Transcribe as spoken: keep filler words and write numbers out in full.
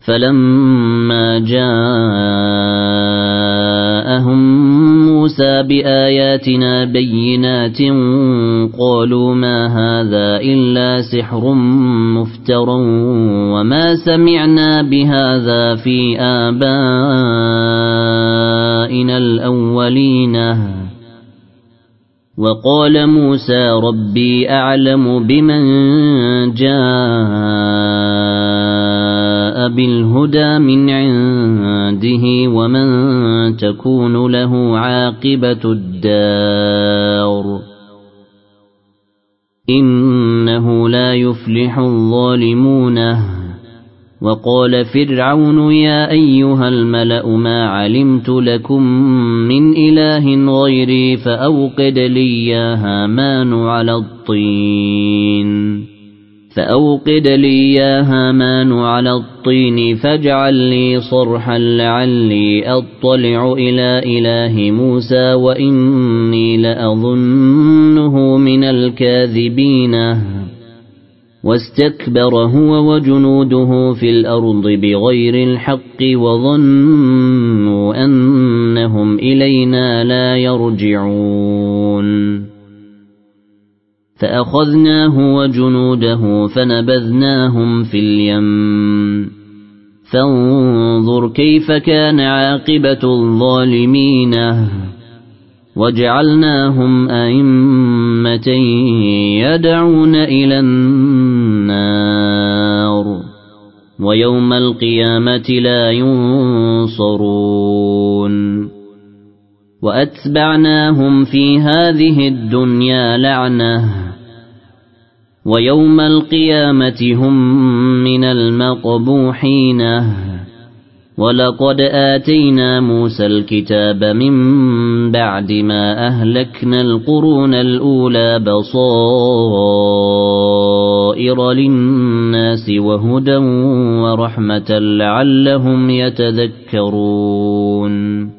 فلما جاءهم موسى بآياتنا بينات قالوا ما هذا إلا سحر مفتر وما سمعنا بهذا في آبائنا الأولين وقال موسى ربي أعلم بمن جاء بالهدى من عنده ومن تكون له عاقبة الدار إنه لا يفلح الظالمون وقال فرعون يا أيها الملأ ما علمت لكم من إله غيري فأوقد لي يا هامان على الطين فأوقد لي يا هامان على الطين فاجعل لي صرحا لعلي أطلع إلى إله موسى وإني لأظنه من الكاذبين واستكبر هو وجنوده في الأرض بغير الحق وظنوا أنهم إلينا لا يرجعون فأخذناه وجنوده فنبذناهم في اليم فانظر كيف كان عاقبة الظالمين وجعلناهم أئمة يدعون إلى النار ويوم القيامة لا ينصرون وأتبعناهم في هذه الدنيا لعنة ويوم القيامة هم من المقبوحين ولقد آتينا موسى الكتاب من بعد ما أهلكنا القرون الأولى بصائر للناس وهدى ورحمة لعلهم يتذكرون